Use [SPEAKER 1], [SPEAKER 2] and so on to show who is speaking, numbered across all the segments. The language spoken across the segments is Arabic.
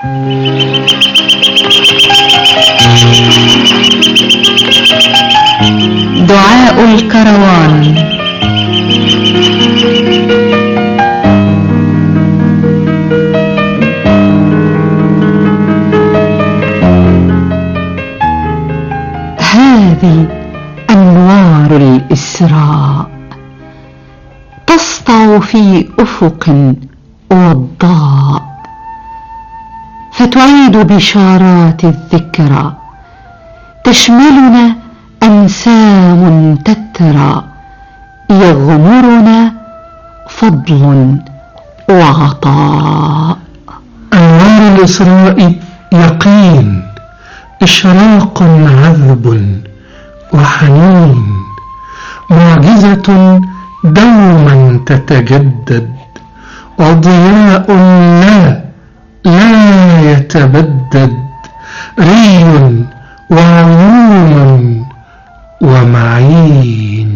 [SPEAKER 1] دعاء الكروان. هذه أنوار الإسراء تسطع في أفق وضاء، فتعيد بشارات الذكرى، تشملنا أنسام تترى، يغمرنا فضل وعطاء.
[SPEAKER 2] أنوار الإسراء يقين، إشراق عذب وحنين، معجزة دوما تتجدد، وضياء لا يتبدد، ري وعيون ومعين.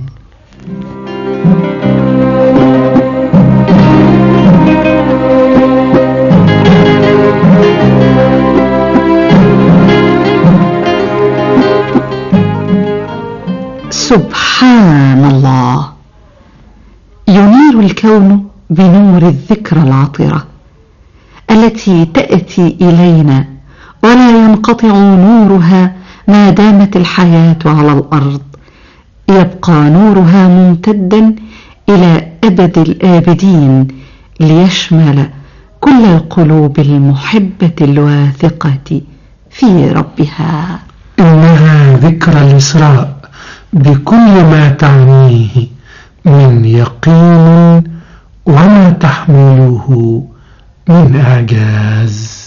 [SPEAKER 1] سبحان الله، ينير الكون بنور الذكرى العطرة التي تأتي إلينا، ولا ينقطع نورها ما دامت الحياة على الأرض، يبقى نورها ممتدا إلى أبد الآبدين، ليشمل كل القلوب المحبة الواثقة في ربها.
[SPEAKER 2] إنها ذكرى الإسراء بكل ما تعنيه من يقين وما تحمله من إعجاز.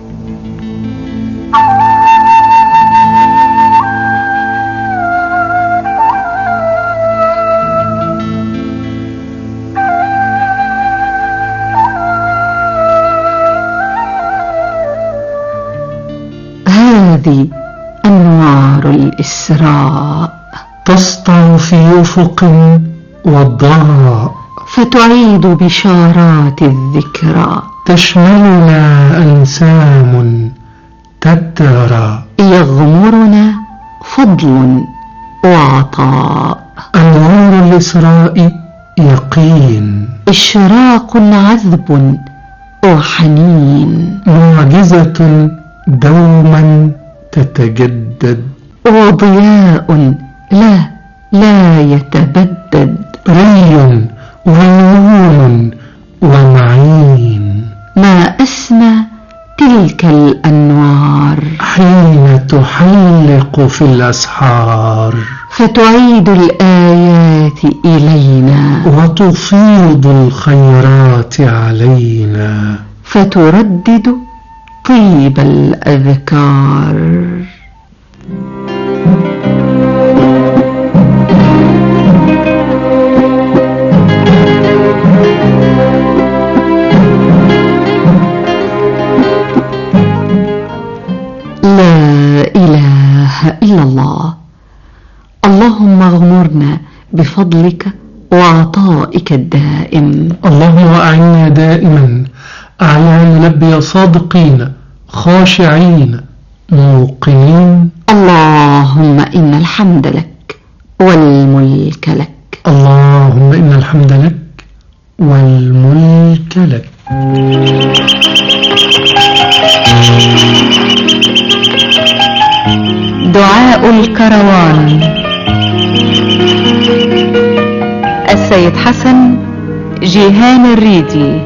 [SPEAKER 1] هذه أنوار الإسراء
[SPEAKER 2] تسطع في أفق وضاء،
[SPEAKER 1] فتعيد بشارات الذكرى،
[SPEAKER 2] تشملنا أنسام تترى،
[SPEAKER 1] يغمرنا فضل وعطاء.
[SPEAKER 2] أنوار الإسراء يقين،
[SPEAKER 1] إشراق عذب وحنين،
[SPEAKER 2] معجزة دوما تتجدد،
[SPEAKER 1] وضياء لا يتبدد،
[SPEAKER 2] ري وعيون ومعين.
[SPEAKER 1] ما أسمى تلك الأنوار
[SPEAKER 2] حين تحلق في الأسحار،
[SPEAKER 1] فتعيد الآيات إلينا،
[SPEAKER 2] وتفيض الخيرات علينا،
[SPEAKER 1] فتردد طيب الأذكار. إلا الله. اللهم اغمرنا بفضلك وعطائك الدائم.
[SPEAKER 2] اللهم أعنا دائما على أن نلبي صادقين خاشعين موقنين.
[SPEAKER 1] اللهم إن الحمد لك والملك لك.
[SPEAKER 2] اللهم إن الحمد لك والملك لك.
[SPEAKER 1] دعاء الكروان. السيد حسن جيهان الريدي.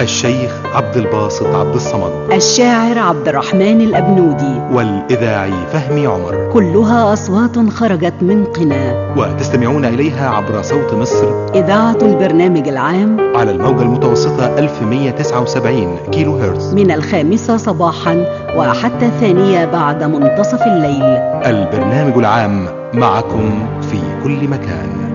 [SPEAKER 3] الشيخ عبد الباسط عبد الصمد،
[SPEAKER 4] الشاعر عبد الرحمن الأبنودي،
[SPEAKER 3] والإذاعي فهمي عمر،
[SPEAKER 4] كلها أصوات خرجت من قنا،
[SPEAKER 3] وتستمعون إليها عبر صوت مصر،
[SPEAKER 4] إذاعة البرنامج العام،
[SPEAKER 3] على الموجة المتوسطة 1179 كيلو هرتز،
[SPEAKER 4] من 5 صباحا وحتى 2 بعد منتصف الليل.
[SPEAKER 3] البرنامج العام معكم في كل مكان.